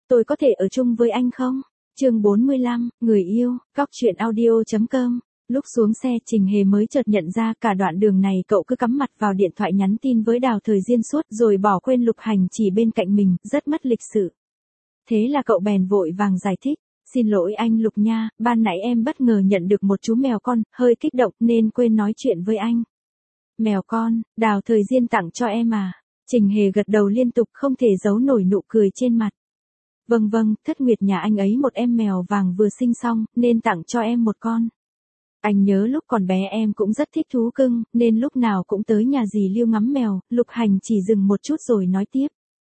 tôi có thể ở chung với anh không? Chương 45, người yêu, Cóc truyện audio.com. Lúc xuống xe Trình Hề mới chợt nhận ra cả đoạn đường này cậu cứ cắm mặt vào điện thoại nhắn tin với Đào Thời Diên suốt rồi bỏ quên Lục Hành chỉ bên cạnh mình, rất mất lịch sự. Thế là cậu bèn vội vàng giải thích. Xin lỗi anh Lục nha, ban nãy em bất ngờ nhận được một chú mèo con, hơi kích động nên quên nói chuyện với anh. Mèo con, Đào Thời Diên tặng cho em à? Trình Hề gật đầu liên tục không thể giấu nổi nụ cười trên mặt. Vâng, Thất Nguyệt nhà anh ấy một em mèo vàng vừa sinh xong, nên tặng cho em một con. Anh nhớ lúc còn bé em cũng rất thích thú cưng, nên lúc nào cũng tới nhà dì Lưu ngắm mèo. Lục Hành chỉ dừng một chút rồi nói tiếp.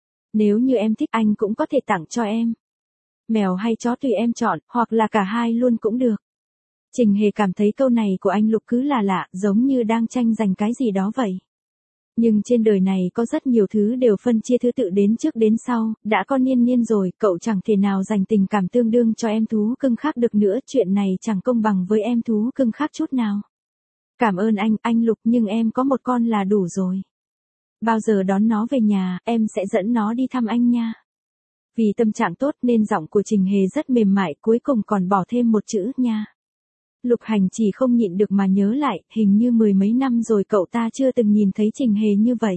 Nếu như em thích anh cũng có thể tặng cho em. Mèo hay chó tùy em chọn, hoặc là cả hai luôn cũng được. Trình Hề cảm thấy câu này của anh Lục cứ là lạ, giống như đang tranh giành cái gì đó vậy. Nhưng trên đời này có rất nhiều thứ đều phân chia thứ tự đến trước đến sau, đã có niên rồi, cậu chẳng thể nào dành tình cảm tương đương cho em thú cưng khác được nữa, chuyện này chẳng công bằng với em thú cưng khác chút nào. Cảm ơn anh Lục, nhưng em có một con là đủ rồi. Bao giờ đón nó về nhà, em sẽ dẫn nó đi thăm anh nha. Vì tâm trạng tốt nên giọng của Trình Hề rất mềm mại, cuối cùng còn bỏ thêm một chữ nha. Lục Hành chỉ không nhịn được mà nhớ lại, hình như mười mấy năm rồi cậu ta chưa từng nhìn thấy Trình Hề như vậy.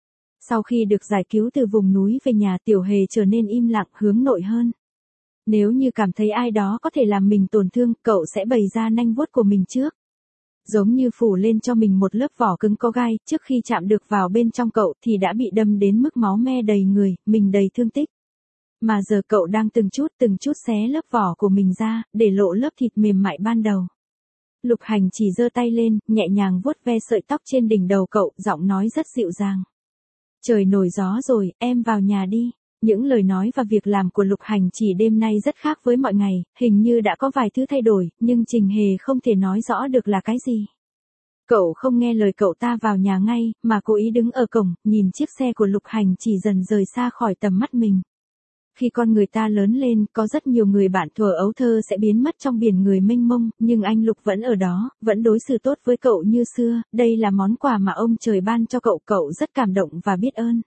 Sau khi được giải cứu từ vùng núi về nhà, Tiểu Hề trở nên im lặng, hướng nội hơn. Nếu như cảm thấy ai đó có thể làm mình tổn thương, cậu sẽ bày ra nanh vuốt của mình trước. Giống như phủ lên cho mình một lớp vỏ cứng có gai, trước khi chạm được vào bên trong cậu thì đã bị đâm đến mức máu me đầy người, mình đầy thương tích. Mà giờ cậu đang từng chút xé lớp vỏ của mình ra, để lộ lớp thịt mềm mại ban đầu. Lục Hành chỉ giơ tay lên, nhẹ nhàng vuốt ve sợi tóc trên đỉnh đầu cậu, giọng nói rất dịu dàng. Trời nổi gió rồi, em vào nhà đi. Những lời nói và việc làm của Lục Hành chỉ đêm nay rất khác với mọi ngày, hình như đã có vài thứ thay đổi, nhưng Trình Hề không thể nói rõ được là cái gì. Cậu không nghe lời cậu ta vào nhà ngay, mà cố ý đứng ở cổng, nhìn chiếc xe của Lục Hành chỉ dần rời xa khỏi tầm mắt mình. Khi con người ta lớn lên, có rất nhiều người bạn thuở ấu thơ sẽ biến mất trong biển người mênh mông, nhưng anh Lục vẫn ở đó, vẫn đối xử tốt với cậu như xưa, đây là món quà mà ông trời ban cho cậu, cậu rất cảm động và biết ơn.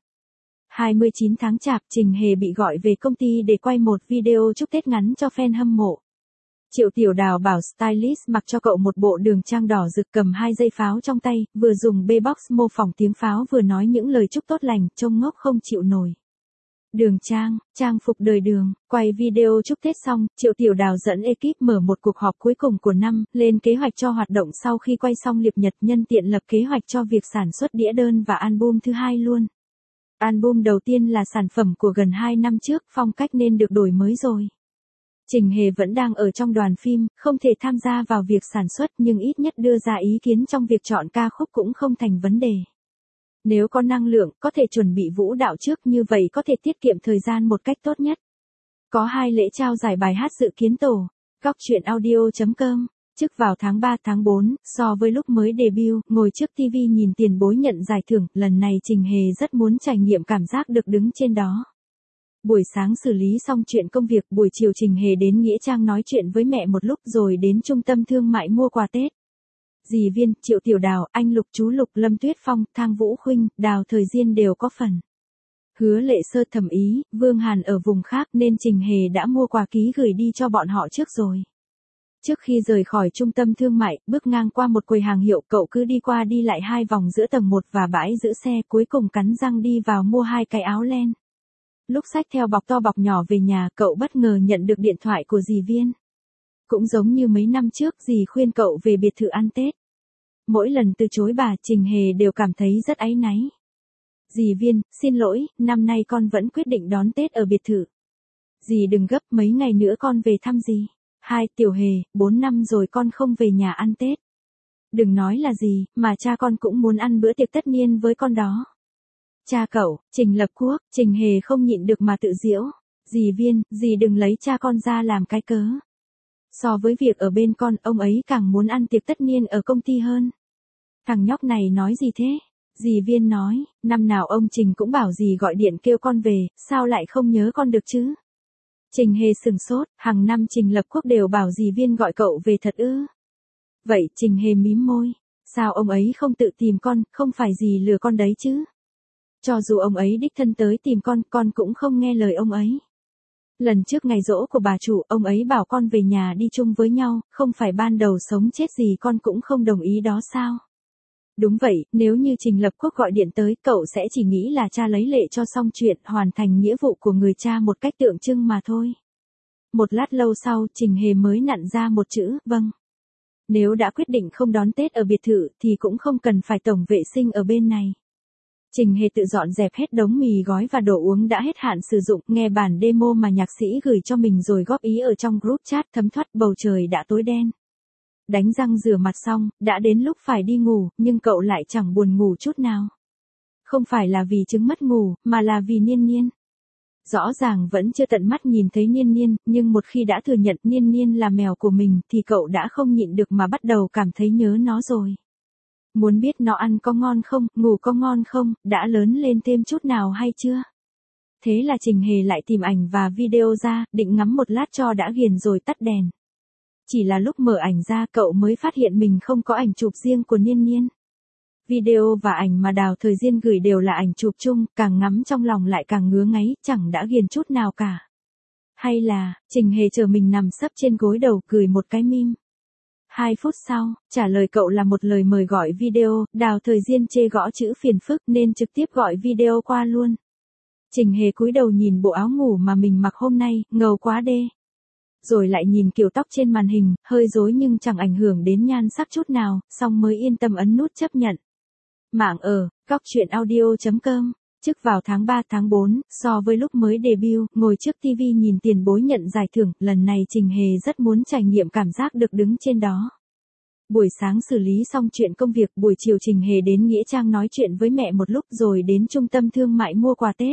29 tháng Chạp, Trình Hề bị gọi về công ty để quay một video chúc Tết ngắn cho fan hâm mộ. Triệu Tiểu Đào bảo stylist mặc cho cậu một bộ đường trang đỏ rực, cầm 2 dây pháo trong tay, vừa dùng B-box mô phỏng tiếng pháo vừa nói những lời chúc tốt lành, trông ngốc không chịu nổi. Đường trang phục đời Đường, quay video chúc Tết xong, Triệu Tiểu Đào dẫn ekip mở một cuộc họp cuối cùng của năm, lên kế hoạch cho hoạt động sau khi quay xong liệp nhật, nhân tiện lập kế hoạch cho việc sản xuất đĩa đơn và album thứ hai luôn. Album đầu tiên là sản phẩm của gần 2 năm trước, phong cách nên được đổi mới rồi. Trình Hề vẫn đang ở trong đoàn phim, không thể tham gia vào việc sản xuất nhưng ít nhất đưa ra ý kiến trong việc chọn ca khúc cũng không thành vấn đề. Nếu có năng lượng, có thể chuẩn bị vũ đạo trước, như vậy có thể tiết kiệm thời gian một cách tốt nhất. Có 2 lễ trao giải bài hát dự kiến tổ. Cóc truyện audio.com. Trước vào tháng 3 tháng 4, so với lúc mới debut, ngồi trước TV nhìn tiền bối nhận giải thưởng, lần này Trình Hề rất muốn trải nghiệm cảm giác được đứng trên đó. Buổi sáng xử lý xong chuyện công việc, buổi chiều Trình Hề đến Nghĩa Trang nói chuyện với mẹ một lúc rồi đến trung tâm thương mại mua quà Tết. Dì Viên, Triệu Tiểu Đào, anh Lục, chú Lục, Lâm Tuyết Phong, Thang Vũ Khuynh, Đào Thời Diên đều có phần. Hứa Lệ Sơ, Thẩm Ý, Vương Hàn ở vùng khác nên Trình Hề đã mua quà ký gửi đi cho bọn họ trước rồi. Trước khi rời khỏi trung tâm thương mại, bước ngang qua một quầy hàng hiệu, cậu cứ đi qua đi lại 2 vòng giữa tầng 1 và bãi giữ xe, cuối cùng cắn răng đi vào mua 2 cái áo len. Lúc xách theo bọc to bọc nhỏ về nhà, cậu bất ngờ nhận được điện thoại của dì Viên. Cũng giống như mấy năm trước, dì khuyên cậu về biệt thự ăn Tết. Mỗi lần từ chối bà, Trình Hề đều cảm thấy rất áy náy. Dì Viên, xin lỗi, năm nay con vẫn quyết định đón Tết ở biệt thự. Dì đừng gấp, mấy ngày nữa con về thăm dì. Tiểu Hề, 4 năm rồi con không về nhà ăn Tết. Đừng nói là gì, mà cha con cũng muốn ăn bữa tiệc tất niên với con đó. Cha cậu, Trình Lập Quốc, Trình Hề không nhịn được mà tự giễu. Dì Viên, dì đừng lấy cha con ra làm cái cớ. So với việc ở bên con, ông ấy càng muốn ăn tiệc tất niên ở công ty hơn. Thằng nhóc này nói gì thế? Dì Viên nói, năm nào ông Trình cũng bảo dì gọi điện kêu con về, sao lại không nhớ con được chứ? Trình Hề sừng sốt, hàng năm Trình Lập Quốc đều bảo dì Viên gọi cậu về thật ư? Vậy Trình Hề mím môi, sao ông ấy không tự tìm con, không phải dì lừa con đấy chứ? Cho dù ông ấy đích thân tới tìm con cũng không nghe lời ông ấy. Lần trước ngày giỗ của bà chủ, ông ấy bảo con về nhà đi chung với nhau, không phải ban đầu sống chết gì con cũng không đồng ý đó sao? Đúng vậy, nếu như Trình Lập Quốc gọi điện tới, cậu sẽ chỉ nghĩ là cha lấy lệ cho xong chuyện, hoàn thành nghĩa vụ của người cha một cách tượng trưng mà thôi. Một lát lâu sau, Trình Hề mới nặn ra một chữ, vâng. Nếu đã quyết định không đón Tết ở biệt thự thì cũng không cần phải tổng vệ sinh ở bên này. Trình Hề tự dọn dẹp hết đống mì gói và đồ uống đã hết hạn sử dụng, nghe bản demo mà nhạc sĩ gửi cho mình rồi góp ý ở trong group chat, thấm thoát bầu trời đã tối đen. Đánh răng rửa mặt xong, đã đến lúc phải đi ngủ, nhưng cậu lại chẳng buồn ngủ chút nào. Không phải là vì chứng mất ngủ, mà là vì Niên Niên. Rõ ràng vẫn chưa tận mắt nhìn thấy Niên Niên, nhưng một khi đã thừa nhận Niên Niên là mèo của mình thì cậu đã không nhịn được mà bắt đầu cảm thấy nhớ nó rồi. Muốn biết nó ăn có ngon không, ngủ có ngon không, đã lớn lên thêm chút nào hay chưa? Thế là Trình Hề lại tìm ảnh và video ra, định ngắm một lát cho đã ghiền rồi tắt đèn. Chỉ là lúc mở ảnh ra cậu mới phát hiện mình không có ảnh chụp riêng của Niên Niên. Video và ảnh mà Đào Thời Diên gửi đều là ảnh chụp chung, càng ngắm trong lòng lại càng ngứa ngáy, chẳng đã ghiền chút nào cả. Hay là, Trình Hề chờ mình nằm sấp trên gối đầu gửi một cái meme. 2 phút sau, trả lời cậu là một lời mời gọi video, Đào Thời Diên chê gõ chữ phiền phức nên trực tiếp gọi video qua luôn. Trình Hề cúi đầu nhìn bộ áo ngủ mà mình mặc hôm nay, ngầu quá đê. Rồi lại nhìn kiểu tóc trên màn hình, hơi rối nhưng chẳng ảnh hưởng đến nhan sắc chút nào, xong mới yên tâm ấn nút chấp nhận. Mạng ở, coctruyện.audio.com. Trước vào tháng 3 tháng 4, so với lúc mới debut, ngồi trước TV nhìn tiền bối nhận giải thưởng, lần này Trình Hề rất muốn trải nghiệm cảm giác được đứng trên đó. Buổi sáng xử lý xong chuyện công việc, buổi chiều Trình Hề đến Nghĩa Trang nói chuyện với mẹ một lúc rồi đến trung tâm thương mại mua quà Tết.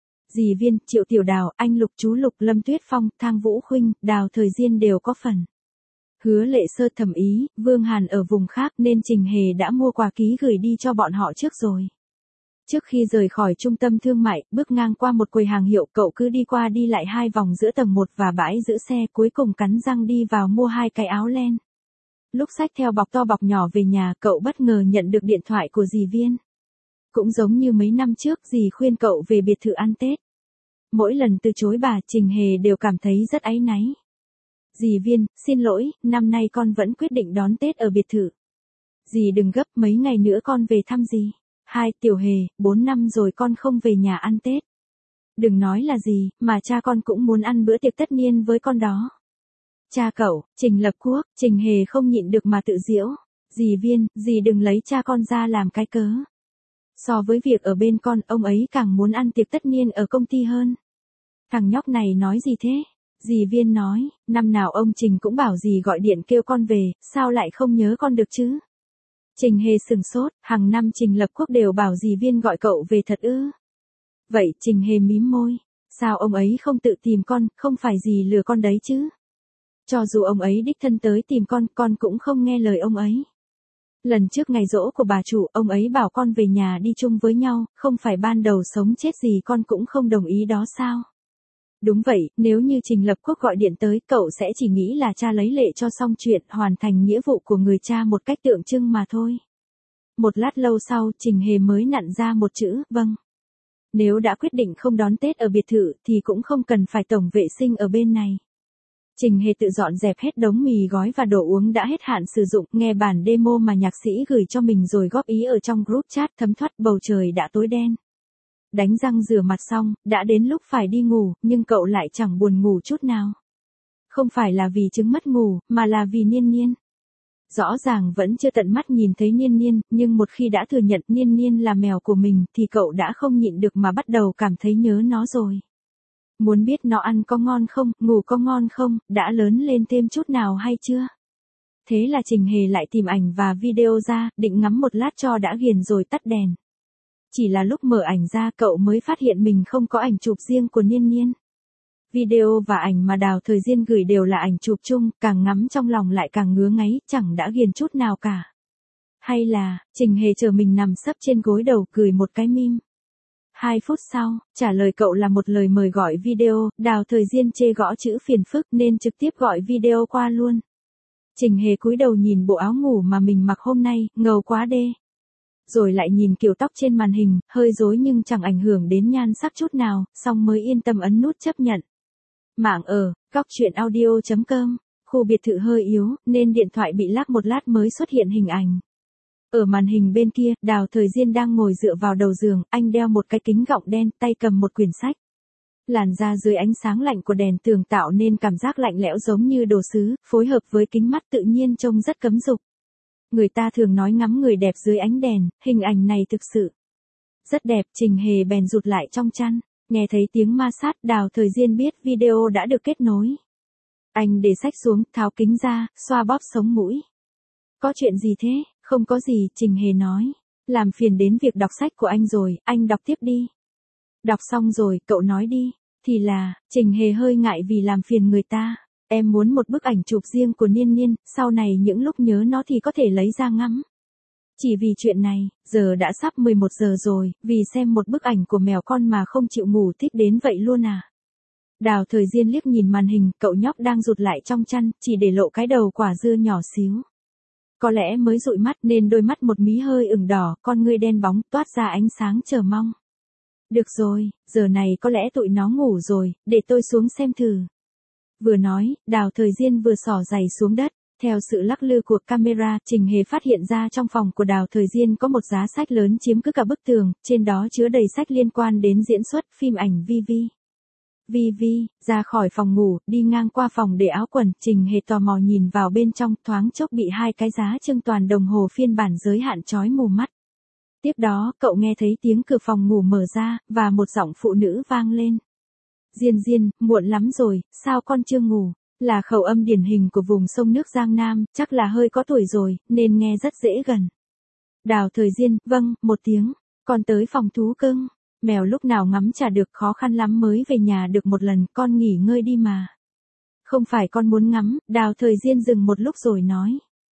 Dì Viên, Triệu Tiểu Đào, anh Lục, chú Lục, Lâm Tuyết Phong, Thang Vũ Khuynh, Đào Thời Diên đều có phần. Hứa Lệ Sơ thầm ý, Vương Hàn ở vùng khác nên Trình Hề đã mua quà ký gửi đi cho bọn họ trước rồi. Trước khi rời khỏi trung tâm thương mại, bước ngang qua một quầy hàng hiệu, cậu cứ đi qua đi lại 2 vòng giữa tầng 1 và bãi giữ xe, cuối cùng cắn răng đi vào mua 2 cái áo len. Lúc xách theo bọc to bọc nhỏ về nhà, cậu bất ngờ nhận được điện thoại của dì Viên. Cũng giống như mấy năm trước, dì khuyên cậu về biệt thự ăn Tết. Mỗi lần từ chối bà, Trình Hề đều cảm thấy rất áy náy. Dì Viên, xin lỗi, năm nay con vẫn quyết định đón Tết ở biệt thự. Dì đừng gấp, mấy ngày nữa con về thăm dì. 2. Tiểu Hề, 4 năm rồi con không về nhà ăn Tết. Đừng nói là gì, mà cha con cũng muốn ăn bữa tiệc tất niên với con đó. Cha cậu, Trình Lập Quốc, Trình Hề không nhịn được mà tự giễu. Dì Viên, dì đừng lấy cha con ra làm cái cớ. So với việc ở bên con, ông ấy càng muốn ăn tiệc tất niên ở công ty hơn. Thằng nhóc này nói gì thế? Dì Viên nói, năm nào ông Trình cũng bảo dì gọi điện kêu con về, sao lại không nhớ con được chứ? Trình Hề sừng sốt, hàng năm Trình Lập Quốc đều bảo dì Viên gọi cậu về thật ư? Vậy Trình Hề mím môi, sao ông ấy không tự tìm con, không phải dì lừa con đấy chứ? Cho dù ông ấy đích thân tới tìm con cũng không nghe lời ông ấy. Lần trước ngày giỗ của bà chủ, ông ấy bảo con về nhà đi chung với nhau, không phải ban đầu sống chết gì con cũng không đồng ý đó sao? Đúng vậy, nếu như Trình Lập Quốc gọi điện tới, cậu sẽ chỉ nghĩ là cha lấy lệ cho xong chuyện, hoàn thành nghĩa vụ của người cha một cách tượng trưng mà thôi. Một lát lâu sau, Trình Hề mới nặn ra một chữ, vâng. Nếu đã quyết định không đón Tết ở biệt thự thì cũng không cần phải tổng vệ sinh ở bên này. Trình Hề tự dọn dẹp hết đống mì gói và đồ uống đã hết hạn sử dụng, nghe bản demo mà nhạc sĩ gửi cho mình rồi góp ý ở trong group chat, thấm thoát bầu trời đã tối đen. Đánh răng rửa mặt xong, đã đến lúc phải đi ngủ, nhưng cậu lại chẳng buồn ngủ chút nào. Không phải là vì chứng mất ngủ, mà là vì Niên Niên. Rõ ràng vẫn chưa tận mắt nhìn thấy Niên Niên, nhưng một khi đã thừa nhận Niên Niên là mèo của mình thì cậu đã không nhịn được mà bắt đầu cảm thấy nhớ nó rồi. Muốn biết nó ăn có ngon không, ngủ có ngon không, đã lớn lên thêm chút nào hay chưa? Thế là Trình Hề lại tìm ảnh và video ra, định ngắm một lát cho đã ghiền rồi tắt đèn. Chỉ là lúc mở ảnh ra cậu mới phát hiện mình không có ảnh chụp riêng của Niên Niên. Video và ảnh mà Đào Thời Diên gửi đều là ảnh chụp chung, càng ngắm trong lòng lại càng ngứa ngáy, chẳng đã ghiền chút nào cả. Hay là, Trình Hề chờ mình nằm sấp trên gối đầu gửi một cái meme. 2 phút sau, trả lời cậu là một lời mời gọi video, Đào Thời Diên chê gõ chữ phiền phức nên trực tiếp gọi video qua luôn. Trình Hề cúi đầu nhìn bộ áo ngủ mà mình mặc hôm nay, ngầu quá đê. Rồi lại nhìn kiểu tóc trên màn hình, hơi rối nhưng chẳng ảnh hưởng đến nhan sắc chút nào, xong mới yên tâm ấn nút chấp nhận. Mạng ở, góc chuyện audio.com, khu biệt thự hơi yếu, nên điện thoại bị lag một lát mới xuất hiện hình ảnh. Ở màn hình bên kia, Đào Thời Diên đang ngồi dựa vào đầu giường, anh đeo một cái kính gọng đen, tay cầm một quyển sách. Làn da dưới ánh sáng lạnh của đèn tường tạo nên cảm giác lạnh lẽo giống như đồ sứ, phối hợp với kính mắt tự nhiên trông rất cấm dục. Người ta thường nói ngắm người đẹp dưới ánh đèn, hình ảnh này thực sự rất đẹp. Trình Hề bèn rụt lại trong chăn, nghe thấy tiếng ma sát, Đào Thời Diên biết video đã được kết nối. Anh để sách xuống, tháo kính ra, xoa bóp sống mũi. Có chuyện gì thế? Không có gì, Trình Hề nói. Làm phiền đến việc đọc sách của anh rồi, anh đọc tiếp đi. Đọc xong rồi, cậu nói đi. Thì là, Trình Hề hơi ngại vì làm phiền người ta. Em muốn một bức ảnh chụp riêng của Niên Niên, sau này những lúc nhớ nó thì có thể lấy ra ngắm. Chỉ vì chuyện này, giờ đã sắp 11 giờ rồi, vì xem một bức ảnh của mèo con mà không chịu ngủ thích đến vậy luôn à. Đào Thời Diên liếc nhìn màn hình, cậu nhóc đang rụt lại trong chăn, chỉ để lộ cái đầu quả dưa nhỏ xíu. Có lẽ mới dụi mắt nên đôi mắt một mí hơi ửng đỏ, con ngươi đen bóng, toát ra ánh sáng chờ mong. Được rồi, giờ này có lẽ tụi nó ngủ rồi, để tôi xuống xem thử. Vừa nói, Đào Thời Diên vừa xỏ giày xuống đất. Theo sự lắc lư của camera, Trình Hề phát hiện ra trong phòng của Đào Thời Diên có một giá sách lớn chiếm cứ cả bức tường, trên đó chứa đầy sách liên quan đến diễn xuất, phim ảnh VV. VV, ra khỏi phòng ngủ, đi ngang qua phòng để áo quần, Trình Hề tò mò nhìn vào bên trong, thoáng chốc bị hai cái giá trưng toàn đồng hồ phiên bản giới hạn chói mù mắt. Tiếp đó, cậu nghe thấy tiếng cửa phòng ngủ mở ra, và một giọng phụ nữ vang lên. Diên Diên, muộn lắm rồi, sao con chưa ngủ? Là khẩu âm điển hình của vùng sông nước Giang Nam, chắc là hơi có tuổi rồi, nên nghe rất dễ gần. Đào Thời Diên, vâng, một tiếng, con tới phòng thú cưng. Mèo lúc nào ngắm chả được, khó khăn lắm mới về nhà được một lần, con nghỉ ngơi đi mà. Không phải con muốn ngắm, Đào Thời Diên dừng một lúc rồi nói.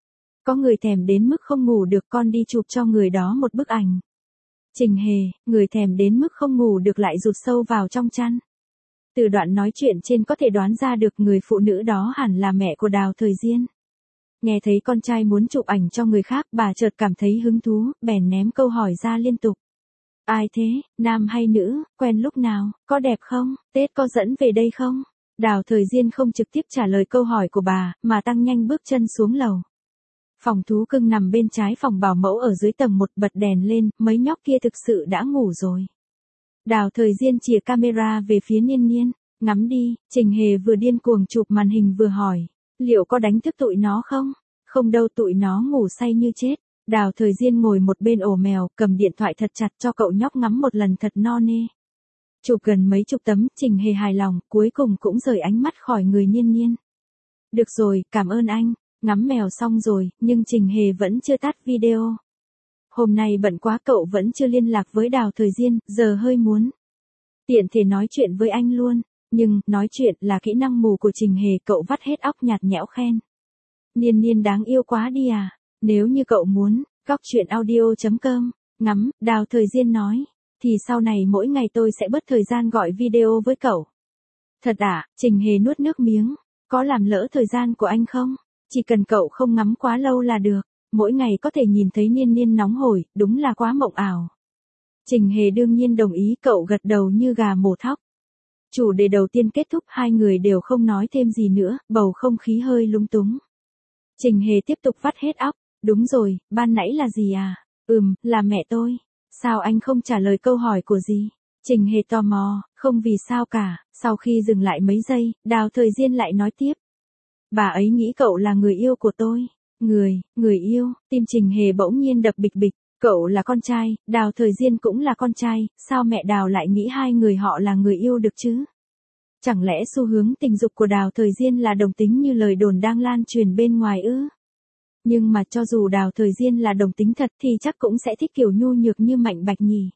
Có người thèm đến mức không ngủ được, con đi chụp cho người đó một bức ảnh. Trình Hề, người thèm đến mức không ngủ được lại rụt sâu vào trong chăn. Từ đoạn nói chuyện trên có thể đoán ra được người phụ nữ đó hẳn là mẹ của Đào Thời Diên. Nghe thấy con trai muốn chụp ảnh cho người khác, bà chợt cảm thấy hứng thú, bèn ném câu hỏi ra liên tục. Ai thế, nam hay nữ, quen lúc nào, có đẹp không, Tết có dẫn về đây không? Đào Thời Diên không trực tiếp trả lời câu hỏi của bà, mà tăng nhanh bước chân xuống lầu. Phòng thú cưng nằm bên trái phòng bảo mẫu ở dưới tầng 1, bật đèn lên, mấy nhóc kia thực sự đã ngủ rồi. Đào Thời Diên chìa camera về phía Niên Niên, ngắm đi. Trình Hề vừa điên cuồng chụp màn hình vừa hỏi, liệu có đánh thức tụi nó không? Không đâu, tụi nó ngủ say như chết. Đào Thời Diên ngồi một bên ổ mèo, cầm điện thoại thật chặt cho cậu nhóc ngắm một lần thật no nê. Chụp gần mấy chục tấm, Trình Hề hài lòng, cuối cùng cũng rời ánh mắt khỏi người Niên Niên. Được rồi, cảm ơn anh. Ngắm mèo xong rồi, nhưng Trình Hề vẫn chưa tắt video. Hôm nay bận quá, cậu vẫn chưa liên lạc với Đào Thời Diên, giờ hơi muốn tiện thể nói chuyện với anh luôn. Nhưng, nói chuyện là kỹ năng mù của Trình Hề, cậu vắt hết óc nhạt nhẽo khen. Niên Niên đáng yêu quá đi à. Nếu như cậu muốn, góc chuyện audio.com, ngắm, Đào Thời Diên nói, thì sau này mỗi ngày tôi sẽ bớt thời gian gọi video với cậu. Thật à? Trình Hề nuốt nước miếng. Có làm lỡ thời gian của anh không? Chỉ cần cậu không ngắm quá lâu là được. Mỗi ngày có thể nhìn thấy Niên Niên nóng hổi, đúng là quá mộng ảo. Trình Hề đương nhiên đồng ý, cậu gật đầu như gà mổ thóc. Chủ đề đầu tiên kết thúc, hai người đều không nói thêm gì nữa, bầu không khí hơi lung túng. Trình Hề tiếp tục vắt hết óc. Đúng rồi, ban nãy là gì à? Là mẹ tôi. Sao anh không trả lời câu hỏi của gì? Trình Hề tò mò, không vì sao cả. Sau khi dừng lại mấy giây, Đào Thời Diên lại nói tiếp. Bà ấy nghĩ cậu là người yêu của tôi. Người yêu, tim Trình Hề bỗng nhiên đập bịch bịch. Cậu là con trai, Đào Thời Diên cũng là con trai, sao mẹ Đào lại nghĩ hai người họ là người yêu được chứ? Chẳng lẽ xu hướng tình dục của Đào Thời Diên là đồng tính như lời đồn đang lan truyền bên ngoài ư? Nhưng mà cho dù Đào Thời Diên là đồng tính thật thì chắc cũng sẽ thích kiểu nhu nhược như Mạnh Bạch nhỉ.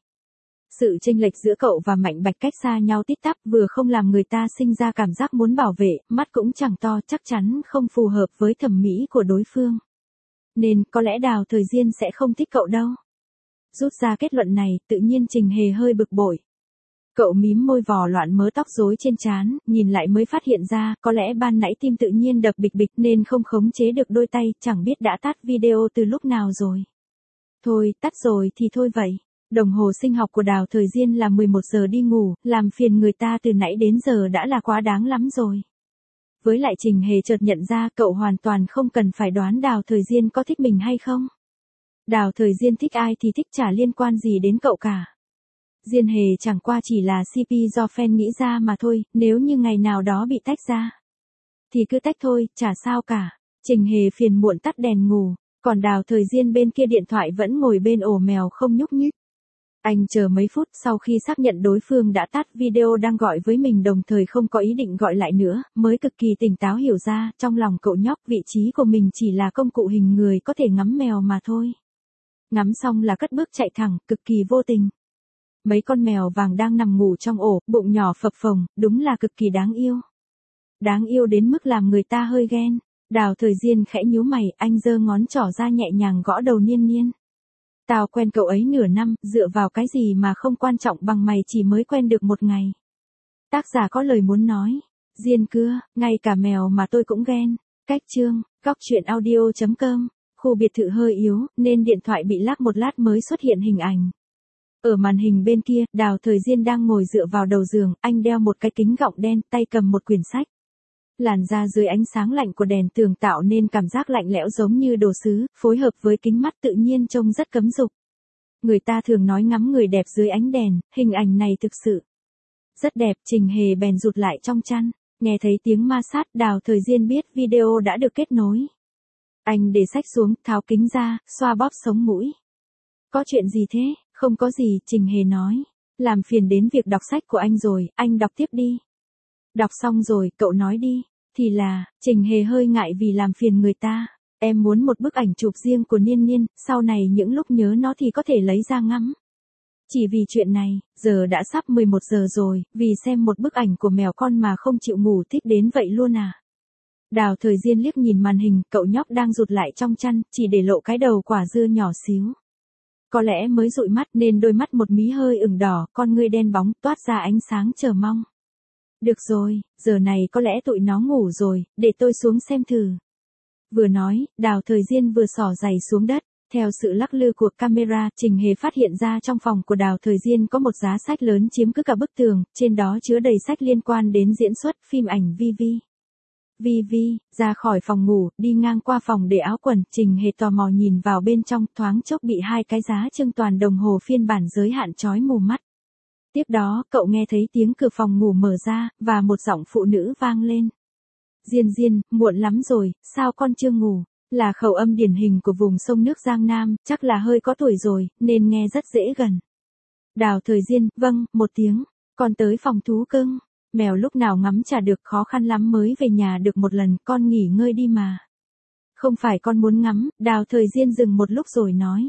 Sự chênh lệch giữa cậu và Mạnh Bạch cách xa nhau tít tắp, vừa không làm người ta sinh ra cảm giác muốn bảo vệ, mắt cũng chẳng to, chắc chắn không phù hợp với thẩm mỹ của đối phương. Nên, có lẽ Đào Thời Diên sẽ không thích cậu đâu. Rút ra kết luận này, tự nhiên Trình Hề hơi bực bội. Cậu mím môi vò loạn mớ tóc rối trên trán, nhìn lại mới phát hiện ra, có lẽ ban nãy tim tự nhiên đập bịch bịch nên không khống chế được đôi tay, chẳng biết đã tắt video từ lúc nào rồi. Thôi, tắt rồi thì thôi vậy. Đồng hồ sinh học của Đào Thời Diên là 11 giờ đi ngủ, làm phiền người ta từ nãy đến giờ đã là quá đáng lắm rồi. Với lại Trình Hề chợt nhận ra cậu hoàn toàn không cần phải đoán Đào Thời Diên có thích mình hay không. Đào Thời Diên thích ai thì thích chả liên quan gì đến cậu cả. Diên Hề chẳng qua chỉ là CP do fan nghĩ ra mà thôi, nếu như ngày nào đó bị tách ra. Thì cứ tách thôi, chả sao cả. Trình Hề phiền muộn tắt đèn ngủ, còn Đào Thời Diên bên kia điện thoại vẫn ngồi bên ổ mèo không nhúc nhích. Anh chờ mấy phút sau khi xác nhận đối phương đã tắt video đang gọi với mình đồng thời không có ý định gọi lại nữa, mới cực kỳ tỉnh táo hiểu ra trong lòng cậu nhóc vị trí của mình chỉ là công cụ hình người có thể ngắm mèo mà thôi. Ngắm xong là cất bước chạy thẳng, cực kỳ vô tình. Mấy con mèo vàng đang nằm ngủ trong ổ, bụng nhỏ phập phồng, đúng là cực kỳ đáng yêu. Đáng yêu đến mức làm người ta hơi ghen. Đào Thời Diên khẽ nhíu mày, anh giơ ngón trỏ ra nhẹ nhàng gõ đầu Niên Niên. Tao quen cậu ấy nửa năm, dựa vào cái gì mà không quan trọng bằng mày chỉ mới quen được một ngày. Tác giả có lời muốn nói. Diên cưa, ngay cả mèo mà tôi cũng ghen. Cách chương, góc truyện audio.com. Khu biệt thự hơi yếu, nên điện thoại bị lag một lát mới xuất hiện hình ảnh. Ở màn hình bên kia, Đào Thời Diên đang ngồi dựa vào đầu giường, anh đeo một cái kính gọng đen, tay cầm một quyển sách. Làn da dưới ánh sáng lạnh của đèn tường tạo nên cảm giác lạnh lẽo giống như đồ sứ, phối hợp với kính mắt tự nhiên trông rất cấm dục. Người ta thường nói ngắm người đẹp dưới ánh đèn, hình ảnh này thực sự rất đẹp. Trình Hề bèn rụt lại trong chăn, nghe thấy tiếng ma sát, Đào Thời Diên biết video đã được kết nối. Anh để sách xuống, tháo kính ra, xoa bóp sống mũi. Có chuyện gì thế? Không có gì, Trình Hề nói. Làm phiền đến việc đọc sách của anh rồi, anh đọc tiếp đi. Đọc xong rồi, cậu nói đi. Thì là, Trình Hề hơi ngại vì làm phiền người ta. Em muốn một bức ảnh chụp riêng của Niên Niên, sau này những lúc nhớ nó thì có thể lấy ra ngắm. Chỉ vì chuyện này, giờ đã sắp 11 giờ rồi, vì xem một bức ảnh của mèo con mà không chịu ngủ thích đến vậy luôn à. Đào Thời Diên liếc nhìn màn hình, cậu nhóc đang rụt lại trong chăn, chỉ để lộ cái đầu quả dưa nhỏ xíu. Có lẽ mới dụi mắt nên đôi mắt một mí hơi ửng đỏ, con ngươi đen bóng, toát ra ánh sáng chờ mong. Được rồi, giờ này có lẽ tụi nó ngủ rồi, để tôi xuống xem thử. Vừa nói, Đào Thời Diên vừa xỏ giày xuống đất. Theo sự lắc lư của camera, Trình Hề phát hiện ra trong phòng của Đào Thời Diên có một giá sách lớn chiếm cứ cả bức tường, trên đó chứa đầy sách liên quan đến diễn xuất, phim ảnh VV. VV, ra khỏi phòng ngủ, đi ngang qua phòng để áo quần, Trình Hề tò mò nhìn vào bên trong, thoáng chốc bị hai cái giá trưng toàn đồng hồ phiên bản giới hạn chói mù mắt. Tiếp đó, cậu nghe thấy tiếng cửa phòng ngủ mở ra, và một giọng phụ nữ vang lên. Diên Diên, muộn lắm rồi, sao con chưa ngủ? Là khẩu âm điển hình của vùng sông nước Giang Nam, chắc là hơi có tuổi rồi, nên nghe rất dễ gần. Đào Thời Diên, vâng, một tiếng, con tới phòng thú cưng. Mèo lúc nào ngắm chả được, khó khăn lắm mới về nhà được một lần, con nghỉ ngơi đi mà. Không phải con muốn ngắm, Đào Thời Diên dừng một lúc rồi nói.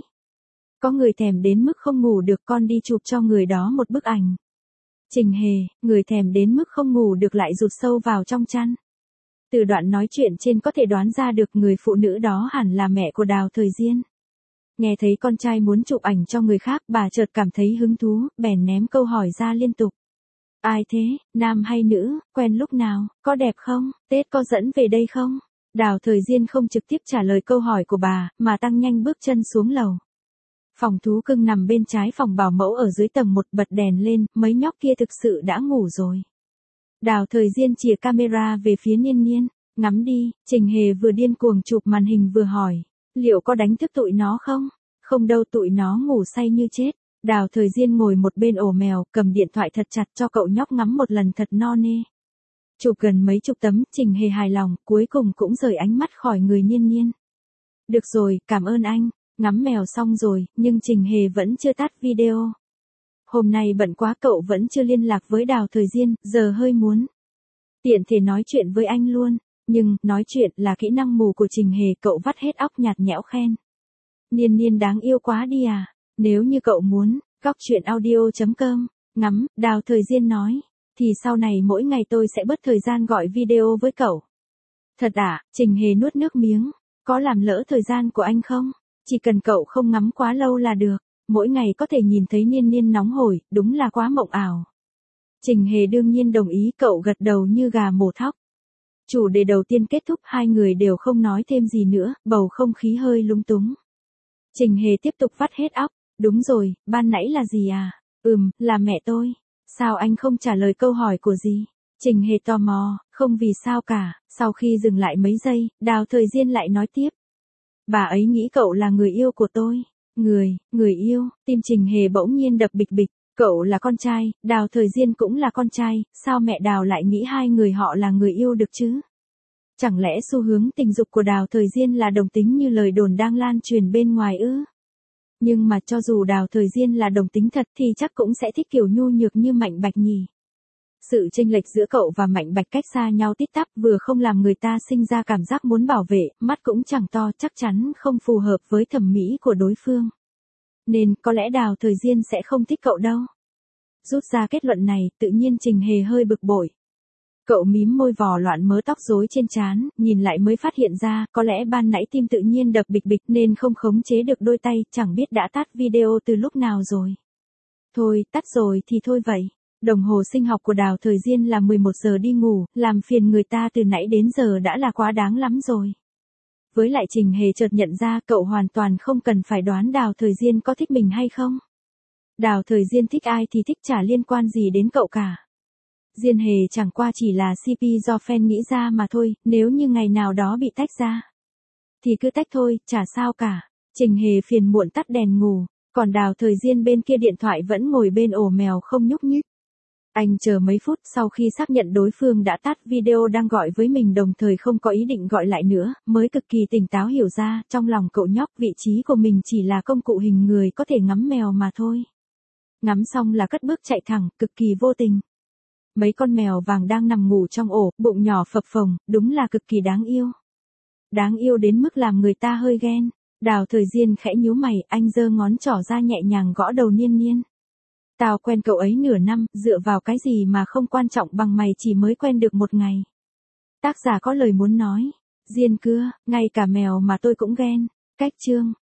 Có người thèm đến mức không ngủ được, con đi chụp cho người đó một bức ảnh. Trình Hề, người thèm đến mức không ngủ được lại rụt sâu vào trong chăn. Từ đoạn nói chuyện trên có thể đoán ra được người phụ nữ đó hẳn là mẹ của Đào Thời Diên. Nghe thấy con trai muốn chụp ảnh cho người khác, bà chợt cảm thấy hứng thú, bèn ném câu hỏi ra liên tục. Ai thế, nam hay nữ, quen lúc nào, có đẹp không, Tết có dẫn về đây không? Đào Thời Diên không trực tiếp trả lời câu hỏi của bà, mà tăng nhanh bước chân xuống lầu. Phòng thú cưng nằm bên trái phòng bảo mẫu ở dưới tầng 1, bật đèn lên, mấy nhóc kia thực sự đã ngủ rồi. Đào Thời Diên chìa camera về phía Niên Niên, ngắm đi. Trình Hề vừa điên cuồng chụp màn hình vừa hỏi, liệu có đánh thức tụi nó không? Không đâu, tụi nó ngủ say như chết. Đào Thời Diên ngồi một bên ổ mèo, cầm điện thoại thật chặt cho cậu nhóc ngắm một lần thật no nê. Chụp gần mấy chục tấm, Trình Hề hài lòng, cuối cùng cũng rời ánh mắt khỏi người Niên Niên. Được rồi, cảm ơn anh. Ngắm mèo xong rồi, nhưng Trình Hề vẫn chưa tắt video. Hôm nay bận quá, cậu vẫn chưa liên lạc với Đào Thời Diên, giờ hơi muốn tiện thể nói chuyện với anh luôn. Nhưng, nói chuyện là kỹ năng mù của Trình Hề, cậu vắt hết óc nhạt nhẽo khen. Niên Niên đáng yêu quá đi à. Nếu như cậu muốn, góc truyện audio.com, ngắm, Đào Thời Diên nói, thì sau này mỗi ngày tôi sẽ bớt thời gian gọi video với cậu. Thật à? Trình Hề nuốt nước miếng. Có làm lỡ thời gian của anh không? Chỉ cần cậu không ngắm quá lâu là được. Mỗi ngày có thể nhìn thấy Niên Niên nóng hổi, đúng là quá mộng ảo. Trình Hề đương nhiên đồng ý, cậu gật đầu như gà mổ thóc. Chủ đề đầu tiên kết thúc, hai người đều không nói thêm gì nữa, bầu không khí hơi lung túng. Trình Hề tiếp tục vắt hết óc. Đúng rồi, ban nãy là gì à? Là mẹ tôi. Sao anh không trả lời câu hỏi của dì? Trình Hề tò mò, không vì sao cả. Sau khi dừng lại mấy giây, Đào Thời Diên lại nói tiếp. Bà ấy nghĩ cậu là người yêu của tôi. Người yêu, tim Trình Hề bỗng nhiên đập bịch bịch. Cậu là con trai, Đào Thời Diên cũng là con trai, sao mẹ Đào lại nghĩ hai người họ là người yêu được chứ? Chẳng lẽ xu hướng tình dục của Đào Thời Diên là đồng tính như lời đồn đang lan truyền bên ngoài ư? Nhưng mà cho dù Đào Thời Diên là đồng tính thật thì chắc cũng sẽ thích kiểu nhu nhược như Mạnh Bạch nhỉ. Sự chênh lệch giữa cậu và Mạnh Bạch cách xa nhau tít tắp vừa không làm người ta sinh ra cảm giác muốn bảo vệ, mắt cũng chẳng to, chắc chắn không phù hợp với thẩm mỹ của đối phương. Nên có lẽ Đào Thời Diên sẽ không thích cậu đâu. Rút ra kết luận này, tự nhiên Trình Hề hơi bực bội. Cậu mím môi vò loạn mớ tóc rối trên trán, nhìn lại mới phát hiện ra, có lẽ ban nãy tim tự nhiên đập bịch bịch nên không khống chế được đôi tay, chẳng biết đã tắt video từ lúc nào rồi. Thôi, tắt rồi thì thôi vậy. Đồng hồ sinh học của Đào Thời Diên là 11 giờ đi ngủ, làm phiền người ta từ nãy đến giờ đã là quá đáng lắm rồi. Với lại Trình Hề chợt nhận ra cậu hoàn toàn không cần phải đoán Đào Thời Diên có thích mình hay không. Đào Thời Diên thích ai thì thích chả liên quan gì đến cậu cả. Diên Hề chẳng qua chỉ là CP do fan nghĩ ra mà thôi, nếu như ngày nào đó bị tách ra. Thì cứ tách thôi, chả sao cả. Trình Hề phiền muộn tắt đèn ngủ, còn Đào Thời Diên bên kia điện thoại vẫn ngồi bên ổ mèo không nhúc nhích. Anh chờ mấy phút sau khi xác nhận đối phương đã tắt video đang gọi với mình đồng thời không có ý định gọi lại nữa, mới cực kỳ tỉnh táo hiểu ra, trong lòng cậu nhóc vị trí của mình chỉ là công cụ hình người có thể ngắm mèo mà thôi. Ngắm xong là cất bước chạy thẳng, cực kỳ vô tình. Mấy con mèo vàng đang nằm ngủ trong ổ, bụng nhỏ phập phồng, đúng là cực kỳ đáng yêu. Đáng yêu đến mức làm người ta hơi ghen. Đào Thời Diên khẽ nhíu mày, anh giơ ngón trỏ ra nhẹ nhàng gõ đầu Niên Niên. Tao quen cậu ấy nửa năm, dựa vào cái gì mà không quan trọng bằng mày chỉ mới quen được một ngày. Tác giả có lời muốn nói. Diên cưa, ngay cả mèo mà tôi cũng ghen. Cách chương.